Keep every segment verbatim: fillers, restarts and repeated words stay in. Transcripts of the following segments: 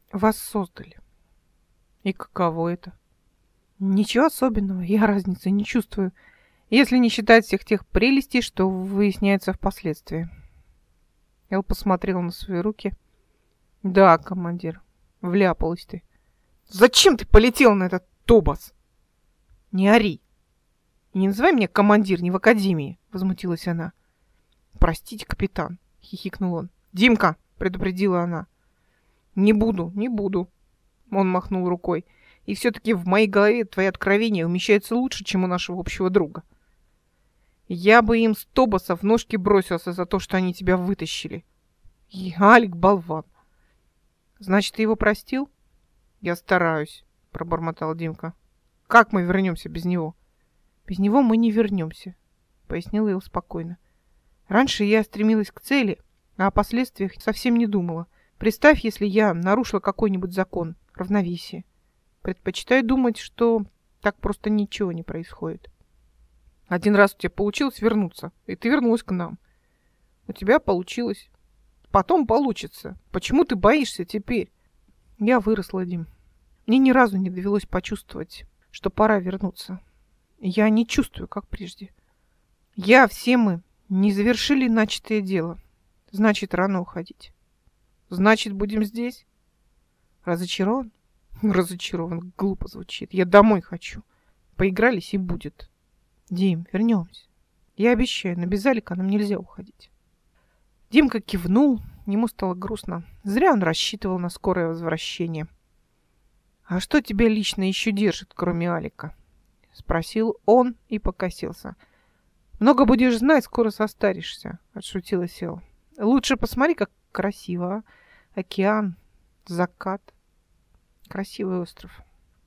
Вас создали. И каково это? Ничего особенного, я разницы не чувствую, если не считать всех тех прелестей, что выясняется впоследствии. Эл посмотрел на свои руки. Да, командир, вляпалась ты. Зачем ты полетел на этот Тобас? Не ори. И не называй меня командир, не в академии, возмутилась она. Простите, капитан, хихикнул он. Димка, предупредила она. Не буду, не буду. Он махнул рукой. И все-таки в моей голове твои откровения умещаются лучше, чем у нашего общего друга. Я бы им с Тобаса в ножки бросился за то, что они тебя вытащили. И Алик болван. Значит, ты его простил? Я стараюсь, пробормотал Димка. Как мы вернемся без него? Без него мы не вернемся, пояснил Эл спокойно. Раньше я стремилась к цели, а о последствиях совсем не думала. Представь, если я нарушила какой-нибудь закон, равновесие. Предпочитаю думать, что так просто ничего не происходит. Один раз у тебя получилось вернуться, и ты вернулась к нам. У тебя получилось. Потом получится. Почему ты боишься теперь? Я выросла, Дим. Мне ни разу не довелось почувствовать, что пора вернуться. Я не чувствую, как прежде. Я, все мы, не завершили начатое дело. Значит, рано уходить. Значит, будем здесь? Разочарован? Разочарован. Глупо звучит. Я домой хочу. Поигрались и будет. Дим, вернемся. Я обещаю, но без Алика нам нельзя уходить. Димка кивнул. Ему стало грустно. Зря он рассчитывал на скорое возвращение. А что тебя лично еще держит, кроме Алика? Спросил он и покосился. Много будешь знать, скоро состаришься, отшутилась Эл. Лучше посмотри, как красиво, а? Океан, закат. Красивый остров.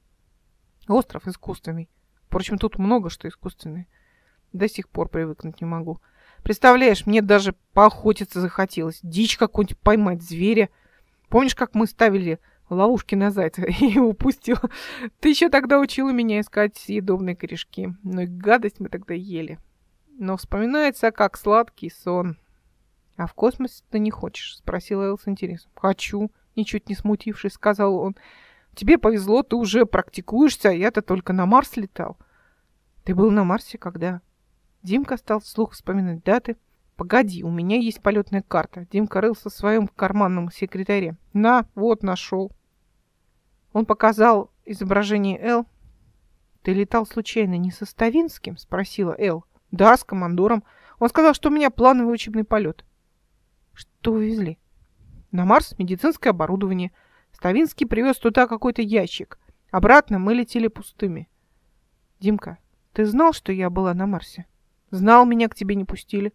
Остров искусственный. Впрочем, тут много что искусственное. До сих пор привыкнуть не могу. Представляешь, мне даже поохотиться захотелось. Дичь какую-нибудь поймать, зверя. Помнишь, как мы ставили ловушки на зайца и упустила? Ты еще тогда учила меня искать съедобные корешки. Ну и гадость мы тогда ели. Но вспоминается, как сладкий сон. А в космос ты не хочешь? Спросила Эл с интересом. Хочу, ничуть не смутившись, сказал он. Тебе повезло, ты уже практикуешься, а я-то только на Марс летал. Ты был на Марсе когда? Димка стал вслух вспоминать даты. Погоди, у меня есть полетная карта. Димка рылся в своем карманном секретаре. На, вот, нашел. Он показал изображение Эл. Ты летал случайно не со Ставинским? Спросила Эл. Да, с командором. Он сказал, что у меня плановый учебный полет. Что увезли? На Марс медицинское оборудование. Ставинский привез туда какой-то ящик. Обратно мы летели пустыми. Димка, ты знал, что я была на Марсе? Знал, меня к тебе не пустили.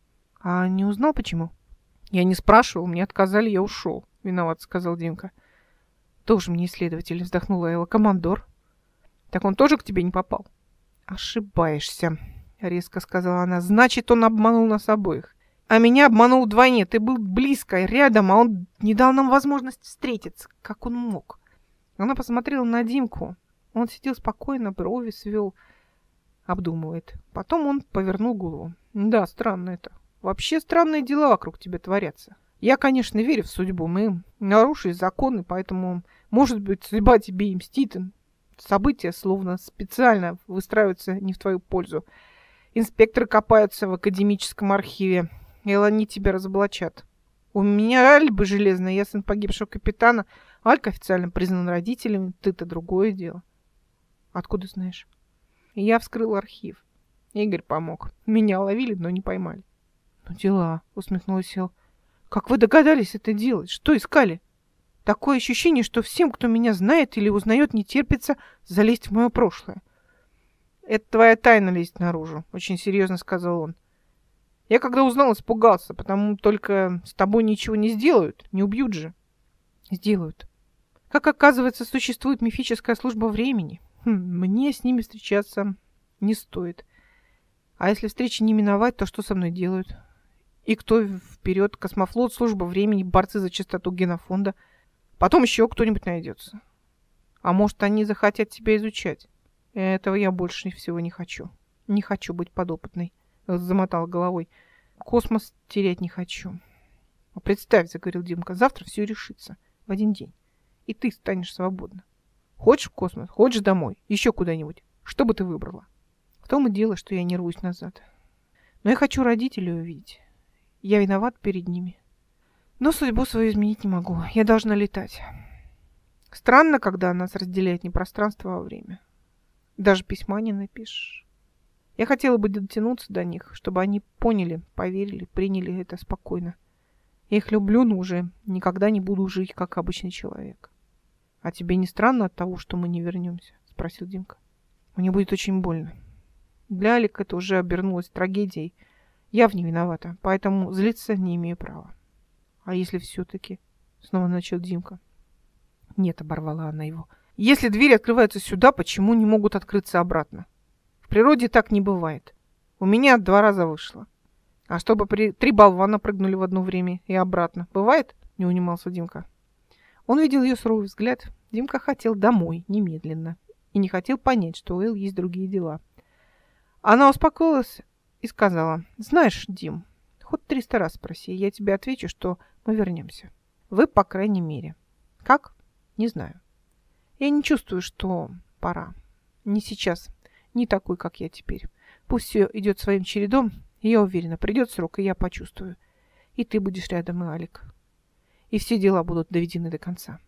А не узнал, почему? Я не спрашивал, мне отказали, я ушел. Виноват, сказал Димка. Тоже мне исследователь, вздохнула Элла. Командор. Так он тоже к тебе не попал? Ошибаешься, резко сказала она. Значит, он обманул нас обоих. А меня обманул вдвойне. Ты был близко, рядом, а он не дал нам возможность встретиться. Как он мог? Она посмотрела на Димку. Он сидел спокойно, брови свел, обдумывает. Потом он повернул голову. Да, странно это. Вообще странные дела вокруг тебя творятся. Я, конечно, верю в судьбу. Мы нарушили законы, поэтому, может быть, судьба тебе и мстит. События словно специально выстраиваются не в твою пользу. Инспекторы копаются в академическом архиве. И они тебя разоблачат. У меня альба железная, я сын погибшего капитана. Алька официально признан родителями. Ты-то другое дело. Откуда знаешь? Я вскрыл архив. Игорь помог. Меня ловили, но не поймали. Ну дела, усмехнулась Эл. Как вы догадались это делать? Что искали? Такое ощущение, что всем, кто меня знает или узнает, не терпится залезть в мое прошлое. Это твоя тайна лезть наружу, очень серьезно сказал он. Я когда узнал, испугался, потому только с тобой ничего не сделают, не убьют же. Сделают. Как оказывается, существует мифическая служба времени. Хм, мне с ними встречаться не стоит. А если встречи не миновать, то что со мной делают? И кто вперед? Космофлот, служба времени, борцы за чистоту генофонда. Потом еще кто-нибудь найдется. А может, они захотят тебя изучать? Этого я больше всего не хочу. Не хочу быть подопытной. Замотал головой. Космос терять не хочу. Представь, заговорил Димка, завтра все решится. В один день. и ты станешь свободна. Хочешь в космос, хочешь домой, еще куда-нибудь. Что бы ты выбрала? В том и дело, что я не рвусь назад. Но я хочу родителей увидеть. Я виноват перед ними. Но судьбу свою изменить не могу. Я должна летать. Странно, когда нас разделяет не пространство, а время. Даже письма не напишешь. Я хотела бы дотянуться до них, чтобы они поняли, поверили, приняли это спокойно. Я их люблю, но уже никогда не буду жить, как обычный человек. — А тебе не странно от того, что мы не вернемся? — спросил Димка. — Мне будет очень больно. Для Алика это уже обернулось трагедией. Я в ней виновата, поэтому злиться не имею права. — А если все-таки? — снова начал Димка. — Нет, — оборвала она его. — Если двери открываются сюда, почему не могут открыться обратно? В природе так не бывает. У меня два раза вышло. А чтобы при... три болвана прыгнули в одно время и обратно. Бывает? Не унимался Димка. Он видел ее суровый взгляд. Димка хотел домой, немедленно. И не хотел понять, что у Эл есть другие дела. Она успокоилась и сказала: знаешь, Дим, хоть триста раз спроси, я тебе отвечу, что мы вернемся. Вы, по крайней мере. Как? Не знаю. Я не чувствую, что пора. Не сейчас. Не такой, как я теперь. Пусть все идет своим чередом, и я уверена, придет срок, и я почувствую. И ты будешь рядом, и Алик. И все дела будут доведены до конца.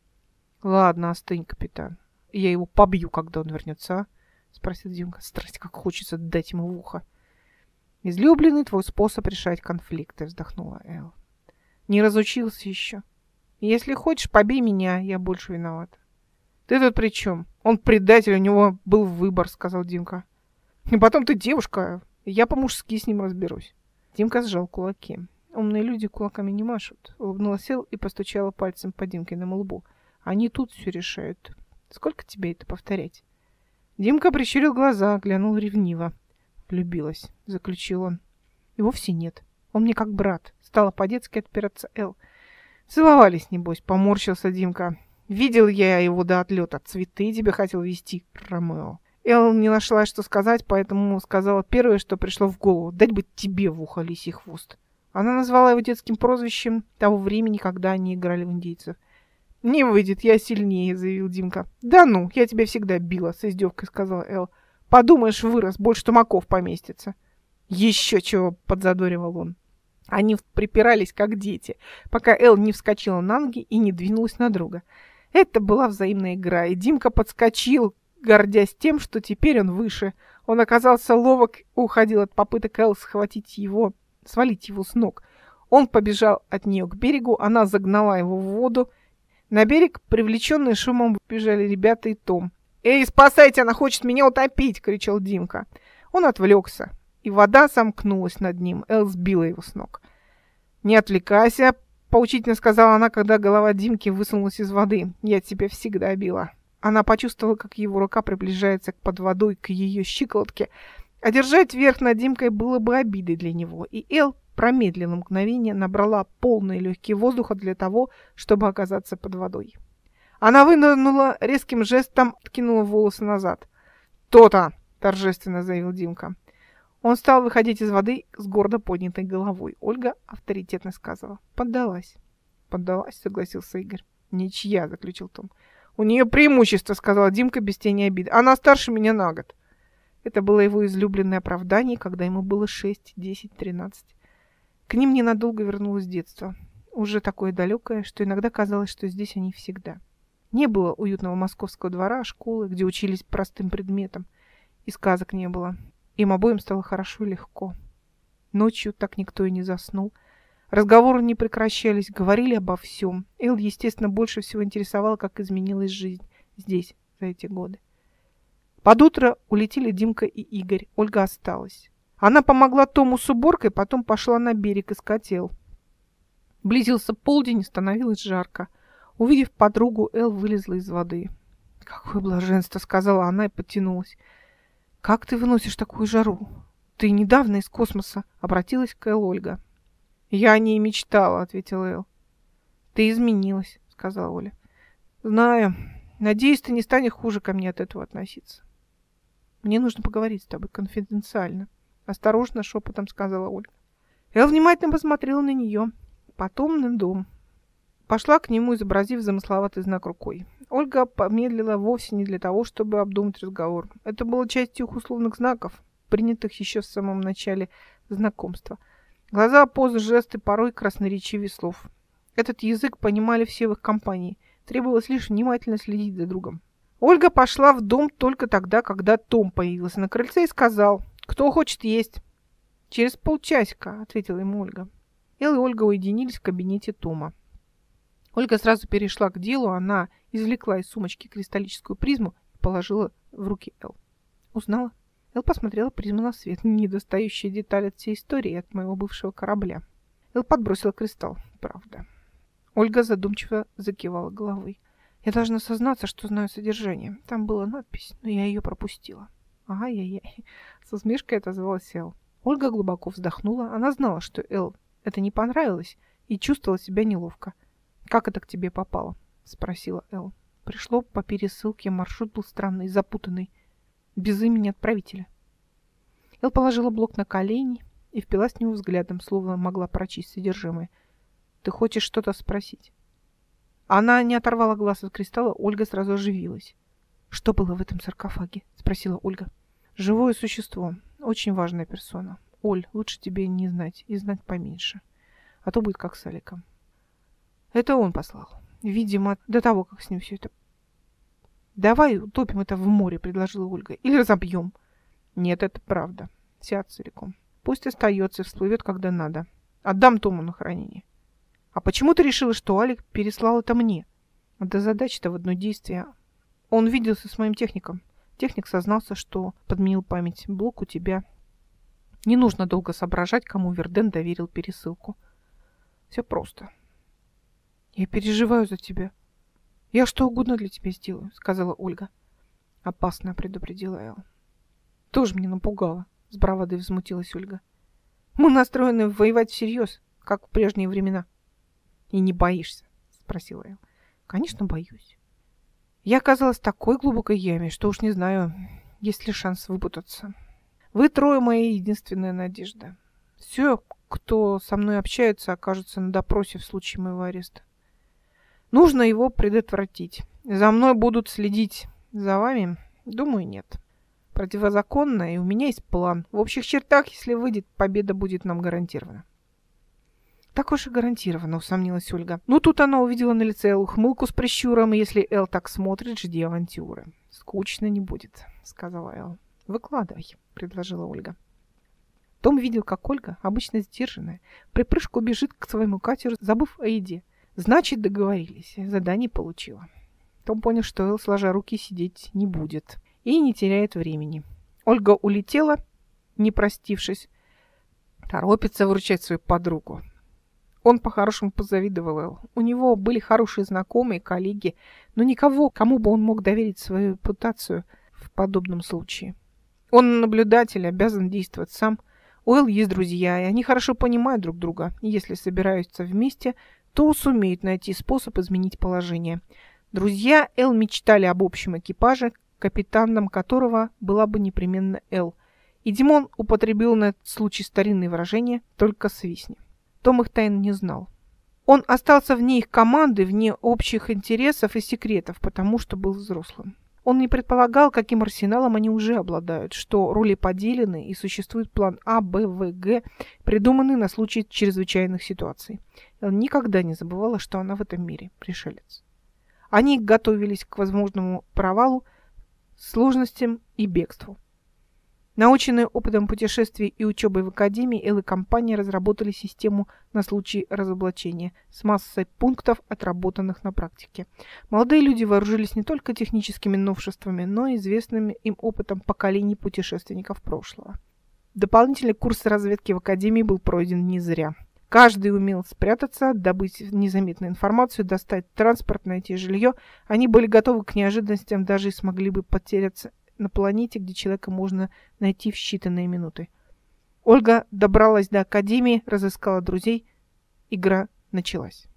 Ладно, остынь, капитан. Я его побью, когда он вернется, а? Спросил Димка. Страсть, как хочется дать ему в ухо. Излюбленный твой способ решать конфликты, вздохнула Эл. Не разучился еще. Если хочешь, побей меня, я больше виновата. Ты тут при чем? Он предатель, у него был выбор, сказал Димка. И потом ты девушка, я по-мужски с ним разберусь. Димка сжал кулаки. Умные люди кулаками не машут. Улыбнулась Эл и постучала пальцем по Димкиному лбу. Они тут все решают. Сколько тебе это повторять? Димка прищурил глаза, глянул ревниво. Влюбилась, заключил он. И вовсе нет. Он мне как брат. Стала по-детски отпираться Эл. Целовались, небось, поморщился Димка. Видел я его до отлета. Цветы тебе хотел везти, Ромео. Эл не нашла, что сказать, поэтому сказала первое, что пришло в голову. Дать бы тебе в ухо лисий хвост. Она назвала его детским прозвищем того времени, когда они играли в индейцев. «Не выйдет, я сильнее», — заявил Димка. «Да ну, я тебя всегда била», — с издевкой сказала Эл. «Подумаешь, вырос, больше тумаков поместится». «Еще чего», — подзадоривал он. Они припирались, как дети, пока Эл не вскочила на ноги и не двинулась на друга. Это была взаимная игра, и Димка подскочил, гордясь тем, что теперь он выше. Он оказался ловок и уходил от попыток Эл схватить его, свалить его с ног. Он побежал от нее к берегу, она загнала его в воду. На берег, привлеченные шумом, бежали ребята и Том. «Эй, спасайте, она хочет меня утопить!» — кричал Димка. Он отвлекся, и вода сомкнулась над ним. Эл сбила его с ног. «Не отвлекайся!» — поучительно сказала она, когда голова Димки высунулась из воды. «Я тебя всегда била». Она почувствовала, как его рука приближается под водой к ее щиколотке. А держать верх над Димкой было бы обидой для него. И Эл промедлила мгновение, набрала полные легкие воздуха для того, чтобы оказаться под водой. Она вынырнула, резким жестом откинула волосы назад. «То-то!» — торжественно заявил Димка. Он стал выходить из воды с гордо поднятой головой. Ольга авторитетно сказала: «Поддалась». «Поддалась», — согласился Игорь. «Ничья», — заключил Том. «У нее преимущество», — сказала Димка без тени обиды. «Она старше меня на год». Это было его излюбленное оправдание, когда ему было шесть, десять, тринадцать. К ним ненадолго вернулось детство. Уже такое далекое, что иногда казалось, что здесь они всегда. Не было уютного московского двора, школы, где учились простым предметам. И сказок не было. Им обоим стало хорошо и легко. Ночью так никто и не заснул. Разговоры не прекращались, говорили обо всем. Эл, естественно, больше всего интересовала, как изменилась жизнь здесь за эти годы. Под утро улетели Димка и Игорь. Ольга осталась. Она помогла Тому с уборкой, потом пошла на берег искать Эл. Близился полдень, становилось жарко. Увидев подругу, Эл вылезла из воды. «Какое блаженство!» — сказала она и подтянулась. «Как ты выносишь такую жару? Ты недавно из космоса», — обратилась к Эл Ольга. «Я о ней мечтала», — ответила Эл. «Ты изменилась», — сказала Оля. «Знаю. Надеюсь, ты не станешь хуже ко мне от этого относиться». «Мне нужно поговорить с тобой конфиденциально», — осторожно шепотом сказала Ольга. Эл внимательно посмотрела на нее, потом на дом. пошла к нему, изобразив замысловатый знак рукой. Ольга помедлила вовсе не для того, чтобы обдумать разговор. Это было частью их условных знаков, принятых еще в самом начале знакомства. Глаза, позы, жесты порой красноречивее слов. Этот язык понимали все в их компании. Требовалось лишь внимательно следить за другом. Ольга пошла в дом только тогда, когда Том появился на крыльце и сказал: «Кто хочет есть?» «Через полчасика», — ответила ему Ольга. Эл и Ольга уединились в кабинете Тома. Ольга сразу перешла к делу. Она извлекла из сумочки кристаллическую призму и положила в руки Эл. «Узнала?» Эл посмотрела призму на свет. Недостающая деталь от всей истории, от моего бывшего корабля. Эл подбросила кристалл. «Правда». Ольга задумчиво закивала головой. «Я должна сознаться, что знаю содержание. Там была надпись, но я ее пропустила». «Ай-яй-яй», — с усмешкой отозвалась Эл. Ольга глубоко вздохнула. Она знала, что Эл это не понравилось, и чувствовала себя неловко. «Как это к тебе попало?» — спросила Эл. «Пришло по пересылке, маршрут был странный, запутанный, без имени отправителя». Эл положила блок на колени и впилась в него взглядом, словно могла прочесть содержимое. «Ты хочешь что-то спросить?» Она не оторвала глаз от кристалла. Ольга сразу оживилась. «Что было в этом саркофаге?» — спросила Ольга. «Живое существо. Очень важная персона. Оль, лучше тебе не знать и знать поменьше. А то будет как с Аликом». «Это он послал. Видимо, до того, как с ним все это...» «Давай утопим это в море», — предложила Ольга. «Или разобьем». «Нет, это правда. Сядь целиком. Пусть остается и всплывет, когда надо. Отдам Тому на хранение». «А почему ты решила, что Алик переслал это мне?» «Да задача-то в одно действие. Он виделся с моим техником. Техник сознался, что подменил память. Блок у тебя. Не нужно долго соображать, кому Верден доверил пересылку. Все просто». «Я переживаю за тебя. Я что угодно для тебя сделаю», — сказала Ольга. «Опасно», — предупредила Эл. «Тоже мне напугала», — с бравадой взмутилась Ольга. «Мы настроены воевать всерьез, как в прежние времена». «И не боишься?» — спросила Эл. «Конечно, боюсь. Я оказалась в такой глубокой яме, что уж не знаю, есть ли шанс выпутаться. Вы трое моя единственная надежда. Все, кто со мной общается, окажутся на допросе в случае моего ареста. Нужно его предотвратить. За мной будут следить. За вами? Думаю, нет. Противозаконно, и у меня есть план. В общих чертах, если выйдет, победа будет нам гарантирована». «Так уж и гарантированно», — усомнилась Ольга. Ну, тут она увидела на лице Эл ухмылку с прищуром, и если Эл так смотрит, жди авантюры. «Скучно не будет», — сказала Эл. «Выкладывай», — предложила Ольга. Том видел, как Ольга, обычно сдержанная, припрыжку бежит к своему катеру, забыв о еде. Значит, договорились. Задание получила. Том понял, что Эл, сложа руки, сидеть не будет. И не теряет времени. Ольга улетела, не простившись. Торопится выручать свою подругу. Он по-хорошему позавидовал Эл. У него были хорошие знакомые, коллеги, но никого, кому бы он мог доверить свою репутацию в подобном случае. Он наблюдатель, обязан действовать сам. У Эл есть друзья, и они хорошо понимают друг друга. И если собираются вместе, то сумеют найти способ изменить положение. Друзья Эл мечтали об общем экипаже, капитаном которого была бы непременно Эл. И Димон употребил на этот случай старинные выражения «только свистни». Том их тайн не знал. Он остался вне их команды, вне общих интересов и секретов, потому что был взрослым. Он не предполагал, каким арсеналом они уже обладают, что роли поделены и существует план А, Б, В, Г, придуманный на случай чрезвычайных ситуаций. Эл никогда не забывала, что она в этом мире пришелец. Они готовились к возможному провалу, сложностям и бегству. Наученные опытом путешествий и учебой в академии, Эл и компания разработали систему на случай разоблачения с массой пунктов, отработанных на практике. Молодые люди вооружились не только техническими новшествами, но и известным им опытом поколений путешественников прошлого. Дополнительный курс разведки в академии был пройден не зря. Каждый умел спрятаться, добыть незаметную информацию, достать транспорт, найти жилье. Они были готовы к неожиданностям, даже и смогли бы потеряться на планете, где человека можно найти в считанные минуты. Ольга добралась до академии, разыскала друзей. Игра началась.